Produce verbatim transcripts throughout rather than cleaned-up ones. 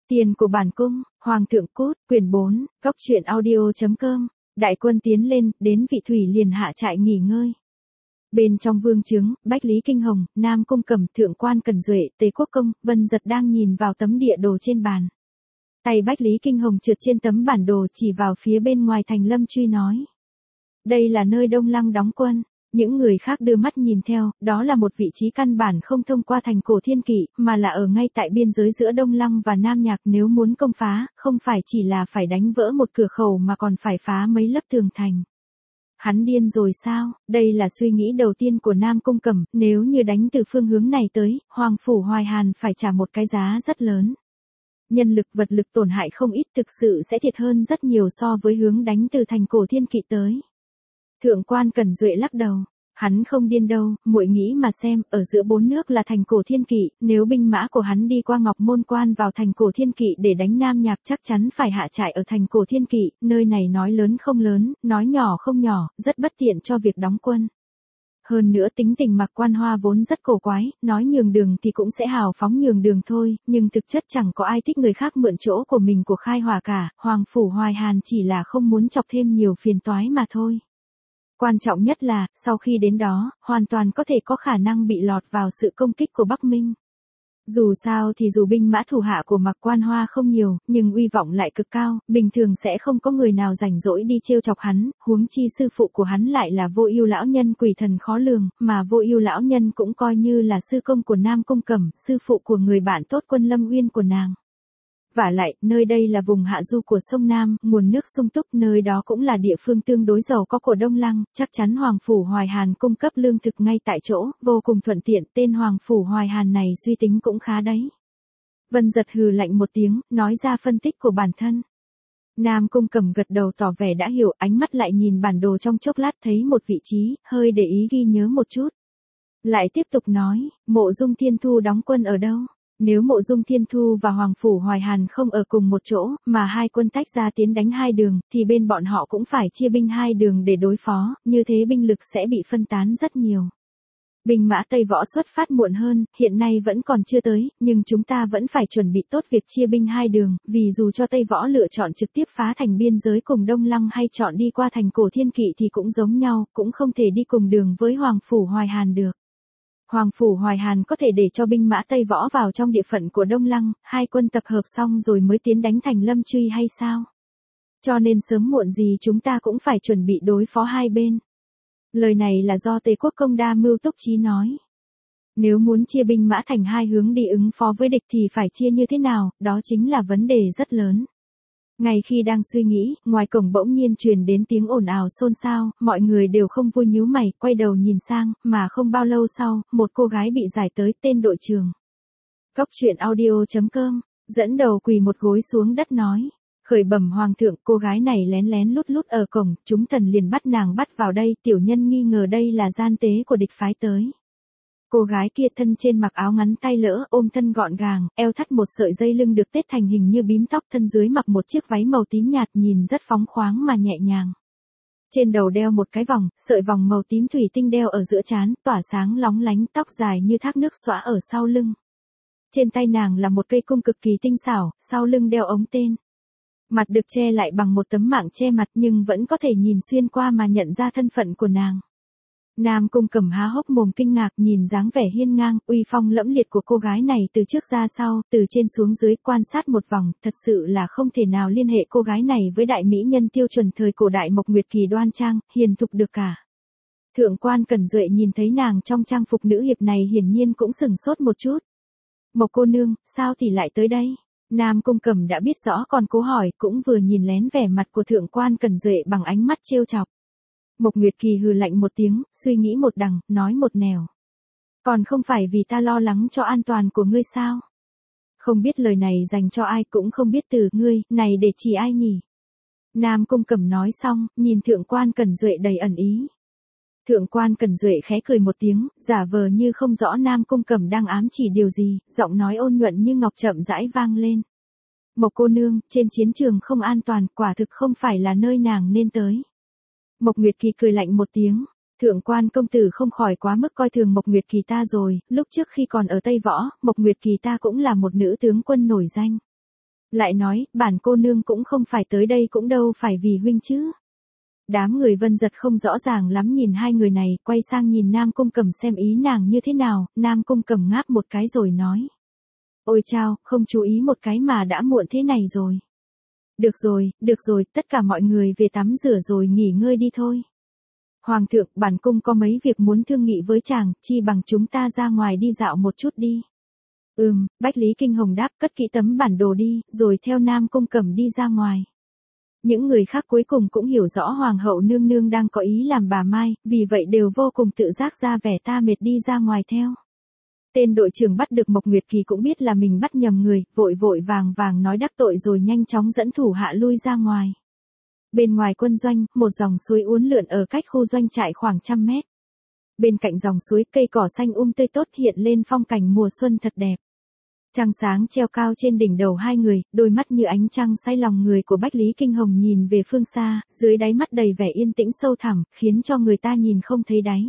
Tiền của bản cung, Hoàng thượng cút, quyển bốn, góc truyện audio.com, đại quân tiến lên, đến vị thủy liền hạ trại nghỉ ngơi. Bên trong vương trướng, Bách Lý Kinh Hồng, Nam Cung Cẩm, Thượng quan Cẩn Duệ, Tề Quốc Công, Vân Giật đang nhìn vào tấm địa đồ trên bàn. Tay Bách Lý Kinh Hồng trượt trên tấm bản đồ chỉ vào phía bên ngoài thành Lâm Truy nói. Đây là nơi Đông Lăng đóng quân. Những người khác đưa mắt nhìn theo, đó là một vị trí căn bản không thông qua thành Cổ Thiên Kỵ, mà là ở ngay tại biên giới giữa Đông Lăng và Nam Nhạc. Nếu muốn công phá, không phải chỉ là phải đánh vỡ một cửa khẩu mà còn phải phá mấy lớp tường thành. Hắn điên rồi sao? Đây là suy nghĩ đầu tiên của Nam Cung Cẩm, nếu như đánh từ phương hướng này tới, Hoàng phủ Hoài Hàn phải trả một cái giá rất lớn. Nhân lực vật lực tổn hại không ít, thực sự sẽ thiệt hơn rất nhiều so với hướng đánh từ thành Cổ Thiên Kỵ tới. Thượng quan Cẩn Duệ lắc đầu, hắn không điên đâu, muội nghĩ mà xem, ở giữa bốn nước là thành Cổ Thiên Kỵ, nếu binh mã của hắn đi qua Ngọc Môn Quan vào thành Cổ Thiên Kỵ để đánh Nam Nhạc chắc chắn phải hạ trại ở thành Cổ Thiên Kỵ, nơi này nói lớn không lớn, nói nhỏ không nhỏ, rất bất tiện cho việc đóng quân. Hơn nữa tính tình Mạc Quan Hoa vốn rất cổ quái, nói nhường đường thì cũng sẽ hào phóng nhường đường thôi, nhưng thực chất chẳng có ai thích người khác mượn chỗ của mình của khai hỏa cả, Hoàng phủ Hoài Hàn chỉ là không muốn chọc thêm nhiều phiền toái mà thôi. Quan trọng nhất là, sau khi đến đó, hoàn toàn có thể có khả năng bị lọt vào sự công kích của Bắc Minh. Dù sao thì dù binh mã thủ hạ của Mạc Quan Hoa không nhiều, nhưng uy vọng lại cực cao, bình thường sẽ không có người nào rảnh rỗi đi trêu chọc hắn, huống chi sư phụ của hắn lại là Vô Ưu lão nhân quỷ thần khó lường, mà Vô Ưu lão nhân cũng coi như là sư công của Nam Cung Cẩm, sư phụ của người bạn tốt Quân Lâm Uyên của nàng. Vả lại, nơi đây là vùng hạ du của sông Nam, nguồn nước sung túc, nơi đó cũng là địa phương tương đối giàu có của Đông Lăng, chắc chắn Hoàng phủ Hoài Hàn cung cấp lương thực ngay tại chỗ, vô cùng thuận tiện, tên Hoàng phủ Hoài Hàn này suy tính cũng khá đấy. Vân Giật hừ lạnh một tiếng, nói ra phân tích của bản thân. Nam Cung Cẩm gật đầu tỏ vẻ đã hiểu, ánh mắt lại nhìn bản đồ trong chốc lát thấy một vị trí, hơi để ý ghi nhớ một chút. Lại tiếp tục nói, Mộ Dung Thiên Thu đóng quân ở đâu? Nếu Mộ Dung Thiên Thu và Hoàng phủ Hoài Hàn không ở cùng một chỗ, mà hai quân tách ra tiến đánh hai đường, thì bên bọn họ cũng phải chia binh hai đường để đối phó, như thế binh lực sẽ bị phân tán rất nhiều. Binh mã Tây Võ xuất phát muộn hơn, hiện nay vẫn còn chưa tới, nhưng chúng ta vẫn phải chuẩn bị tốt việc chia binh hai đường, vì dù cho Tây Võ lựa chọn trực tiếp phá thành biên giới cùng Đông Lăng hay chọn đi qua thành Cổ Thiên Kỵ thì cũng giống nhau, cũng không thể đi cùng đường với Hoàng phủ Hoài Hàn được. Hoàng phủ Hoài Hàn có thể để cho binh mã Tây Võ vào trong địa phận của Đông Lăng, hai quân tập hợp xong rồi mới tiến đánh thành Lâm Truy hay sao? Cho nên sớm muộn gì chúng ta cũng phải chuẩn bị đối phó hai bên. Lời này là do Tề Quốc Công đa mưu túc trí nói. Nếu muốn chia binh mã thành hai hướng đi ứng phó với địch thì phải chia như thế nào, đó chính là vấn đề rất lớn. Ngay khi đang suy nghĩ, ngoài cổng bỗng nhiên truyền đến tiếng ồn ào xôn xao, mọi người đều không vui nhíu mày, quay đầu nhìn sang, mà không bao lâu sau, một cô gái bị giải tới, tên đội trường. Góc truyện audio.com, dẫn đầu quỳ một gối xuống đất nói. Khởi bẩm hoàng thượng, cô gái này lén lén lút lút ở cổng, chúng thần liền bắt nàng bắt vào đây, tiểu nhân nghi ngờ đây là gian tế của địch phái tới. Cô gái kia thân trên mặc áo ngắn tay lỡ, ôm thân gọn gàng, eo thắt một sợi dây lưng được tết thành hình như bím tóc, thân dưới mặc một chiếc váy màu tím nhạt nhìn rất phóng khoáng mà nhẹ nhàng. Trên đầu đeo một cái vòng, sợi vòng màu tím thủy tinh đeo ở giữa trán, tỏa sáng lóng lánh, tóc dài như thác nước xõa ở sau lưng. Trên tay nàng là một cây cung cực kỳ tinh xảo, sau lưng đeo ống tên. Mặt được che lại bằng một tấm mạng che mặt nhưng vẫn có thể nhìn xuyên qua mà nhận ra thân phận của nàng. Nam Cung Cẩm há hốc mồm kinh ngạc nhìn dáng vẻ hiên ngang, uy phong lẫm liệt của cô gái này từ trước ra sau, từ trên xuống dưới quan sát một vòng, thật sự là không thể nào liên hệ cô gái này với đại mỹ nhân tiêu chuẩn thời cổ đại Mộc Nguyệt Kỳ đoan trang, hiền thục được cả. Thượng quan Cẩn Duệ nhìn thấy nàng trong trang phục nữ hiệp này hiển nhiên cũng sừng sốt một chút. Mộc cô nương, sao thì lại tới đây? Nam Cung Cẩm đã biết rõ còn cố hỏi, cũng vừa nhìn lén vẻ mặt của Thượng quan Cẩn Duệ bằng ánh mắt trêu chọc. Mộc Nguyệt Kỳ hừ lạnh một tiếng, suy nghĩ một đằng, nói một nẻo. Còn không phải vì ta lo lắng cho an toàn của ngươi sao? Không biết lời này dành cho ai, cũng không biết từ ngươi, này để chỉ ai nhỉ? Nam Cung Cẩm nói xong, nhìn Thượng quan Cẩn Duệ đầy ẩn ý. Thượng quan Cẩn Duệ khẽ cười một tiếng, giả vờ như không rõ Nam Cung Cẩm đang ám chỉ điều gì, giọng nói ôn nhuận như ngọc chậm rãi vang lên. Mộc cô nương, trên chiến trường không an toàn, quả thực không phải là nơi nàng nên tới. Mộc Nguyệt Kỳ cười lạnh một tiếng, Thượng quan công tử không khỏi quá mức coi thường Mộc Nguyệt Kỳ ta rồi, lúc trước khi còn ở Tây Võ, Mộc Nguyệt Kỳ ta cũng là một nữ tướng quân nổi danh. Lại nói, bản cô nương cũng không phải tới đây cũng đâu phải vì huynh chứ. Đám người Vân Giật không rõ ràng lắm nhìn hai người này, quay sang nhìn Nam Cung Cẩm xem ý nàng như thế nào, Nam Cung Cẩm ngáp một cái rồi nói. Ôi chao, không chú ý một cái mà đã muộn thế này rồi. Được rồi, được rồi, tất cả mọi người về tắm rửa rồi nghỉ ngơi đi thôi. Hoàng thượng, bản cung có mấy việc muốn thương nghị với chàng, chi bằng chúng ta ra ngoài đi dạo một chút đi. Ừm, Bách Lý Kinh Hồng đáp, cất kỹ tấm bản đồ đi, rồi theo Nam Cung Cẩm đi ra ngoài. Những người khác cuối cùng cũng hiểu rõ Hoàng hậu nương nương đang có ý làm bà Mai, vì vậy đều vô cùng tự giác ra vẻ ta mệt đi ra ngoài theo. Tên đội trưởng bắt được Mộc Nguyệt Kỳ cũng biết là mình bắt nhầm người, vội vội vàng vàng nói đắc tội rồi nhanh chóng dẫn thủ hạ lui ra ngoài. Bên ngoài quân doanh, một dòng suối uốn lượn ở cách khu doanh trại khoảng trăm mét. Bên cạnh dòng suối cây cỏ xanh um tươi tốt hiện lên phong cảnh mùa xuân thật đẹp. Trăng sáng treo cao trên đỉnh đầu hai người, đôi mắt như ánh trăng say lòng người của Bách Lý Kinh Hồng nhìn về phương xa, dưới đáy mắt đầy vẻ yên tĩnh sâu thẳm, khiến cho người ta nhìn không thấy đáy.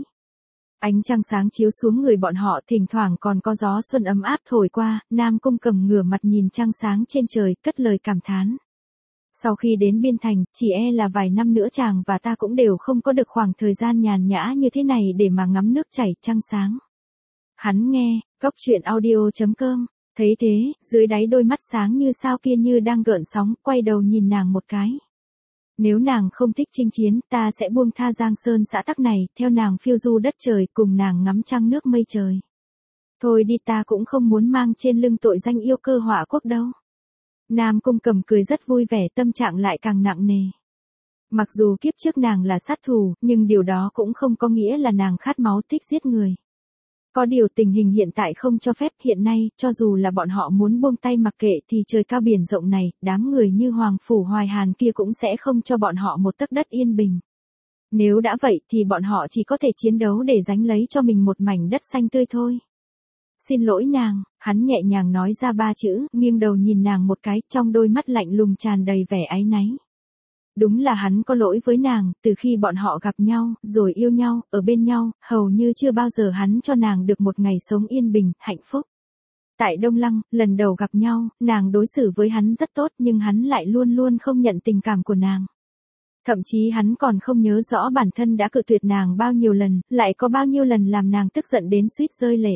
Ánh trăng sáng chiếu xuống người bọn họ, thỉnh thoảng còn có gió xuân ấm áp thổi qua, Nam Cung Cẩm ngửa mặt nhìn trăng sáng trên trời, cất lời cảm thán. Sau khi đến biên thành, chỉ e là vài năm nữa chàng và ta cũng đều không có được khoảng thời gian nhàn nhã như thế này để mà ngắm nước chảy trăng sáng. Hắn nghe, góc truyện audio chấm com, thấy thế, dưới đáy đôi mắt sáng như sao kia như đang gợn sóng, quay đầu nhìn nàng một cái. Nếu nàng không thích chinh chiến, ta sẽ buông tha Giang Sơn xã tắc này, theo nàng phiêu du đất trời, cùng nàng ngắm trăng nước mây trời. Thôi đi, ta cũng không muốn mang trên lưng tội danh yêu cơ họa quốc đâu. Nam Cung Cẩm cười rất vui vẻ, tâm trạng lại càng nặng nề. Mặc dù kiếp trước nàng là sát thủ, nhưng điều đó cũng không có nghĩa là nàng khát máu thích giết người. Có điều tình hình hiện tại không cho phép, hiện nay, cho dù là bọn họ muốn buông tay mặc kệ thì trời cao biển rộng này, đám người như Hoàng Phủ Hoài Hàn kia cũng sẽ không cho bọn họ một tấc đất yên bình. Nếu đã vậy thì bọn họ chỉ có thể chiến đấu để giành lấy cho mình một mảnh đất xanh tươi thôi. Xin lỗi nàng, hắn nhẹ nhàng nói ra ba chữ, nghiêng đầu nhìn nàng một cái, trong đôi mắt lạnh lùng tràn đầy vẻ áy náy. Đúng là hắn có lỗi với nàng, từ khi bọn họ gặp nhau, rồi yêu nhau, ở bên nhau, hầu như chưa bao giờ hắn cho nàng được một ngày sống yên bình, hạnh phúc. Tại Đông Lăng, lần đầu gặp nhau, nàng đối xử với hắn rất tốt nhưng hắn lại luôn luôn không nhận tình cảm của nàng. Thậm chí hắn còn không nhớ rõ bản thân đã cự tuyệt nàng bao nhiêu lần, lại có bao nhiêu lần làm nàng tức giận đến suýt rơi lệ.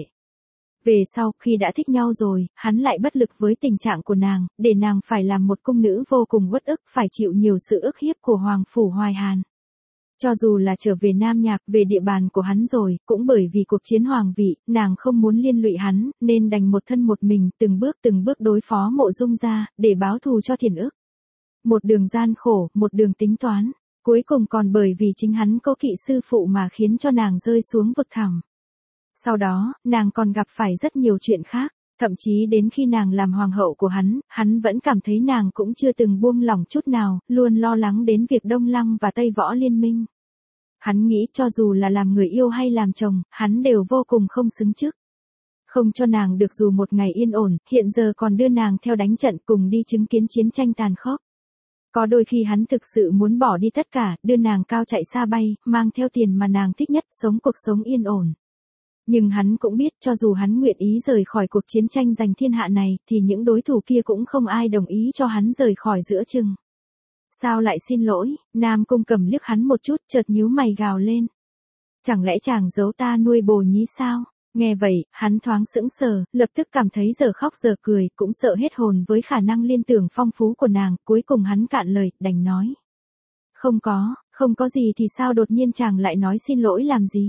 Về sau, khi đã thích nhau rồi, hắn lại bất lực với tình trạng của nàng, để nàng phải làm một cung nữ vô cùng uất ức, phải chịu nhiều sự ức hiếp của Hoàng Phủ Hoài Hàn. Cho dù là trở về Nam Nhạc, về địa bàn của hắn rồi, cũng bởi vì cuộc chiến hoàng vị, nàng không muốn liên lụy hắn, nên đành một thân một mình, từng bước từng bước đối phó Mộ Dung gia, để báo thù cho Thiền Ức. Một đường gian khổ, một đường tính toán, cuối cùng còn bởi vì chính hắn có kỵ sư phụ mà khiến cho nàng rơi xuống vực thẳm. Sau đó, nàng còn gặp phải rất nhiều chuyện khác, thậm chí đến khi nàng làm hoàng hậu của hắn, hắn vẫn cảm thấy nàng cũng chưa từng buông lỏng chút nào, luôn lo lắng đến việc Đông Lăng và Tây Võ liên minh. Hắn nghĩ cho dù là làm người yêu hay làm chồng, hắn đều vô cùng không xứng chức. Không cho nàng được dù một ngày yên ổn, hiện giờ còn đưa nàng theo đánh trận cùng đi chứng kiến chiến tranh tàn khốc. Có đôi khi hắn thực sự muốn bỏ đi tất cả, đưa nàng cao chạy xa bay, mang theo tiền mà nàng thích nhất, sống cuộc sống yên ổn. Nhưng hắn cũng biết cho dù hắn nguyện ý rời khỏi cuộc chiến tranh giành thiên hạ này, thì những đối thủ kia cũng không ai đồng ý cho hắn rời khỏi giữa chừng. Sao lại xin lỗi, Nam Cung Cẩm liếc hắn một chút, chợt nhíu mày gào lên. Chẳng lẽ chàng giấu ta nuôi bồ nhí sao? Nghe vậy, hắn thoáng sững sờ, lập tức cảm thấy giờ khóc giờ cười, cũng sợ hết hồn với khả năng liên tưởng phong phú của nàng, cuối cùng hắn cạn lời, đành nói. Không có, không có gì thì sao đột nhiên chàng lại nói xin lỗi làm gì?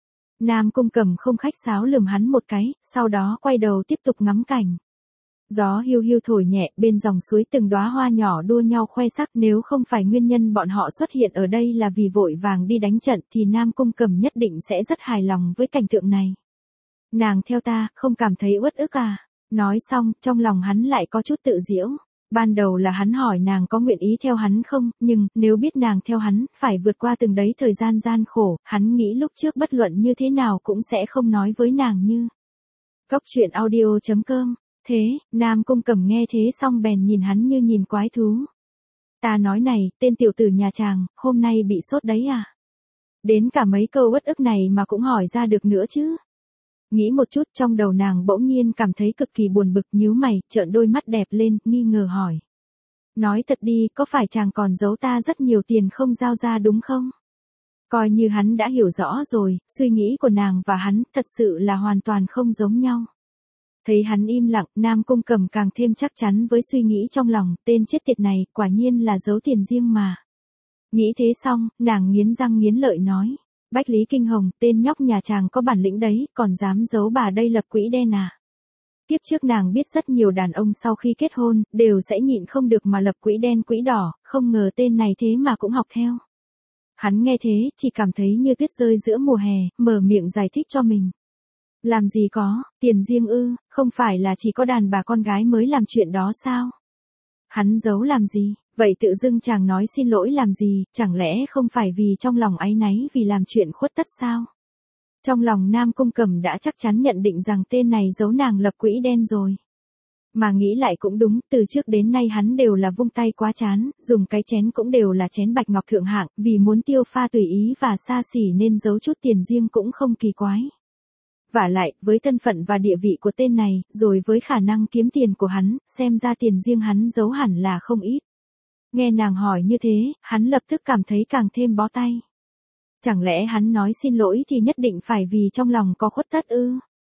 Nam Cung Cẩm không khách sáo lườm hắn một cái, sau đó quay đầu tiếp tục ngắm cảnh. Gió hiu hiu thổi nhẹ, bên dòng suối từng đóa hoa nhỏ đua nhau khoe sắc, nếu không phải nguyên nhân bọn họ xuất hiện ở đây là vì vội vàng đi đánh trận thì Nam Cung Cẩm nhất định sẽ rất hài lòng với cảnh tượng này. Nàng theo ta, không cảm thấy uất ức à? Nói xong, trong lòng hắn lại có chút tự giễu. Ban đầu là hắn hỏi nàng có nguyện ý theo hắn không, nhưng, nếu biết nàng theo hắn, phải vượt qua từng đấy thời gian gian khổ, hắn nghĩ lúc trước bất luận như thế nào cũng sẽ không nói với nàng như. Góc truyện audio chấm com. Thế, Nam Cung Cẩm nghe thế xong bèn nhìn hắn như nhìn quái thú. Ta nói này, tên tiểu tử nhà chàng, hôm nay bị sốt đấy à? Đến cả mấy câu uất ức này mà cũng hỏi ra được nữa chứ? Nghĩ một chút trong đầu nàng bỗng nhiên cảm thấy cực kỳ buồn bực, nhíu mày, trợn đôi mắt đẹp lên, nghi ngờ hỏi. Nói thật đi, có phải chàng còn giấu ta rất nhiều tiền không giao ra đúng không? Coi như hắn đã hiểu rõ rồi, suy nghĩ của nàng và hắn thật sự là hoàn toàn không giống nhau. Thấy hắn im lặng, Nam Cung Cẩm càng thêm chắc chắn với suy nghĩ trong lòng, tên chết tiệt này, quả nhiên là giấu tiền riêng mà. Nghĩ thế xong, nàng nghiến răng nghiến lợi nói. Bách Lý Kinh Hồng, tên nhóc nhà chàng có bản lĩnh đấy, còn dám giấu bà đây lập quỹ đen à? Tiếp trước nàng biết rất nhiều đàn ông sau khi kết hôn, đều sẽ nhịn không được mà lập quỹ đen quỹ đỏ, không ngờ tên này thế mà cũng học theo. Hắn nghe thế, chỉ cảm thấy như tuyết rơi giữa mùa hè, mở miệng giải thích cho mình. Làm gì có, tiền riêng ư, không phải là chỉ có đàn bà con gái mới làm chuyện đó sao? Hắn giấu làm gì, vậy tự dưng chàng nói xin lỗi làm gì, chẳng lẽ không phải vì trong lòng áy náy vì làm chuyện khuất tất sao? Trong lòng Nam Cung Cẩm đã chắc chắn nhận định rằng tên này giấu nàng lập quỹ đen rồi. Mà nghĩ lại cũng đúng, từ trước đến nay hắn đều là vung tay quá chán, dùng cái chén cũng đều là chén bạch ngọc thượng hạng, vì muốn tiêu pha tùy ý và xa xỉ nên giấu chút tiền riêng cũng không kỳ quái. Vả lại, với thân phận và địa vị của tên này, rồi với khả năng kiếm tiền của hắn, xem ra tiền riêng hắn giấu hẳn là không ít. Nghe nàng hỏi như thế, hắn lập tức cảm thấy càng thêm bó tay. Chẳng lẽ hắn nói xin lỗi thì nhất định phải vì trong lòng có khuất tất ư?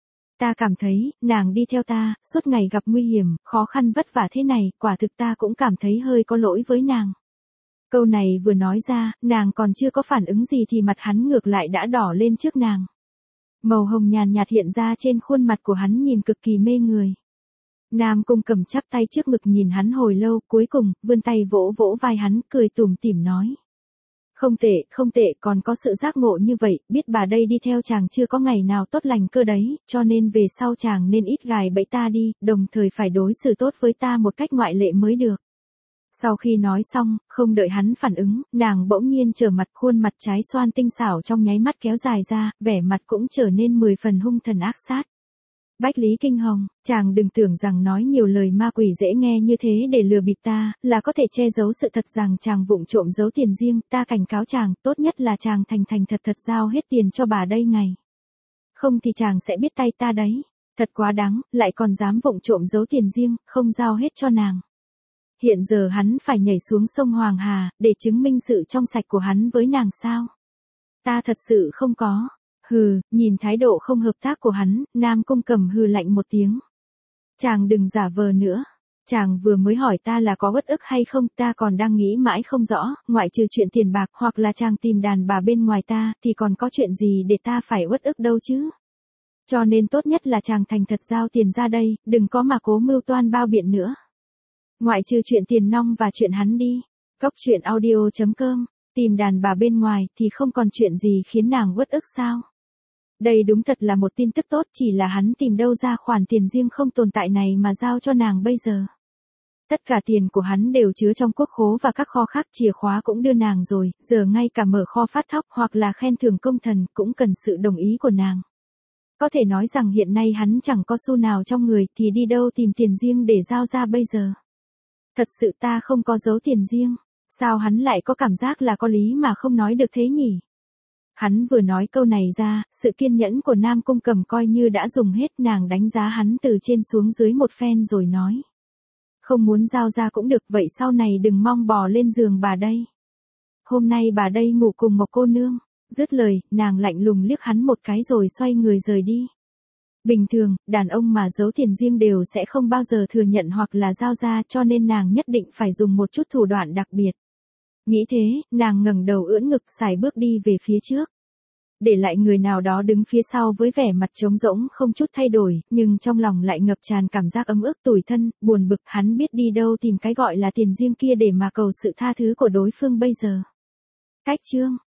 Ta cảm thấy, nàng đi theo ta, suốt ngày gặp nguy hiểm, khó khăn vất vả thế này, quả thực ta cũng cảm thấy hơi có lỗi với nàng. Câu này vừa nói ra, nàng còn chưa có phản ứng gì thì mặt hắn ngược lại đã đỏ lên trước nàng. Màu hồng nhàn nhạt hiện ra trên khuôn mặt của hắn nhìn cực kỳ mê người. Nam Cung Cẩm chắp tay trước ngực nhìn hắn hồi lâu, cuối cùng, vươn tay vỗ vỗ vai hắn, cười tủm tỉm nói. Không tệ, không tệ, còn có sự giác ngộ như vậy, biết bà đây đi theo chàng chưa có ngày nào tốt lành cơ đấy, cho nên về sau chàng nên ít gài bẫy ta đi, đồng thời phải đối xử tốt với ta một cách ngoại lệ mới được. Sau khi nói xong, không đợi hắn phản ứng, nàng bỗng nhiên trở mặt, khuôn mặt trái xoan tinh xảo trong nháy mắt kéo dài ra, vẻ mặt cũng trở nên mười phần hung thần ác sát. Bách Lý Kinh Hồng, chàng đừng tưởng rằng nói nhiều lời ma quỷ dễ nghe như thế để lừa bịp ta, là có thể che giấu sự thật rằng chàng vụng trộm giấu tiền riêng, ta cảnh cáo chàng, tốt nhất là chàng thành thành thật thật giao hết tiền cho bà đây ngày. Không thì chàng sẽ biết tay ta đấy, thật quá đáng, lại còn dám vụng trộm giấu tiền riêng, không giao hết cho nàng. Hiện giờ hắn phải nhảy xuống sông Hoàng Hà, để chứng minh sự trong sạch của hắn với nàng sao? Ta thật sự không có. Hừ, nhìn thái độ không hợp tác của hắn, Nam Cung Cẩm hừ lạnh một tiếng. Chàng đừng giả vờ nữa. Chàng vừa mới hỏi ta là có uất ức hay không, ta còn đang nghĩ mãi không rõ, ngoại trừ chuyện tiền bạc hoặc là chàng tìm đàn bà bên ngoài ta, thì còn có chuyện gì để ta phải uất ức đâu chứ? Cho nên tốt nhất là chàng thành thật giao tiền ra đây, đừng có mà cố mưu toan bao biện nữa. Ngoại trừ chuyện tiền nong và chuyện hắn đi. Cốc truyện audio chấm com, tìm đàn bà bên ngoài thì không còn chuyện gì khiến nàng uất ức sao? Đây đúng thật là một tin tức tốt, chỉ là hắn tìm đâu ra khoản tiền riêng không tồn tại này mà giao cho nàng bây giờ. Tất cả tiền của hắn đều chứa trong quốc khố và các kho khác, chìa khóa cũng đưa nàng rồi, giờ ngay cả mở kho phát thóc hoặc là khen thưởng công thần cũng cần sự đồng ý của nàng. Có thể nói rằng hiện nay hắn chẳng có xu nào trong người thì đi đâu tìm tiền riêng để giao ra bây giờ. Thật sự ta không có giấu tiền riêng, sao hắn lại có cảm giác là có lý mà không nói được thế nhỉ? Hắn vừa nói câu này ra, sự kiên nhẫn của Nam Cung Cẩm coi như đã dùng hết, nàng đánh giá hắn từ trên xuống dưới một phen rồi nói. Không muốn giao ra cũng được, vậy sau này đừng mong bò lên giường bà đây. Hôm nay bà đây ngủ cùng một cô nương. Dứt lời, nàng lạnh lùng liếc hắn một cái rồi xoay người rời đi. Bình thường, đàn ông mà giấu tiền riêng đều sẽ không bao giờ thừa nhận hoặc là giao ra, cho nên nàng nhất định phải dùng một chút thủ đoạn đặc biệt. Nghĩ thế, nàng ngẩng đầu ưỡn ngực sải bước đi về phía trước. Để lại người nào đó đứng phía sau với vẻ mặt trống rỗng không chút thay đổi, nhưng trong lòng lại ngập tràn cảm giác ấm ức tủi thân, buồn bực, hắn biết đi đâu tìm cái gọi là tiền riêng kia để mà cầu sự tha thứ của đối phương bây giờ. Cách chương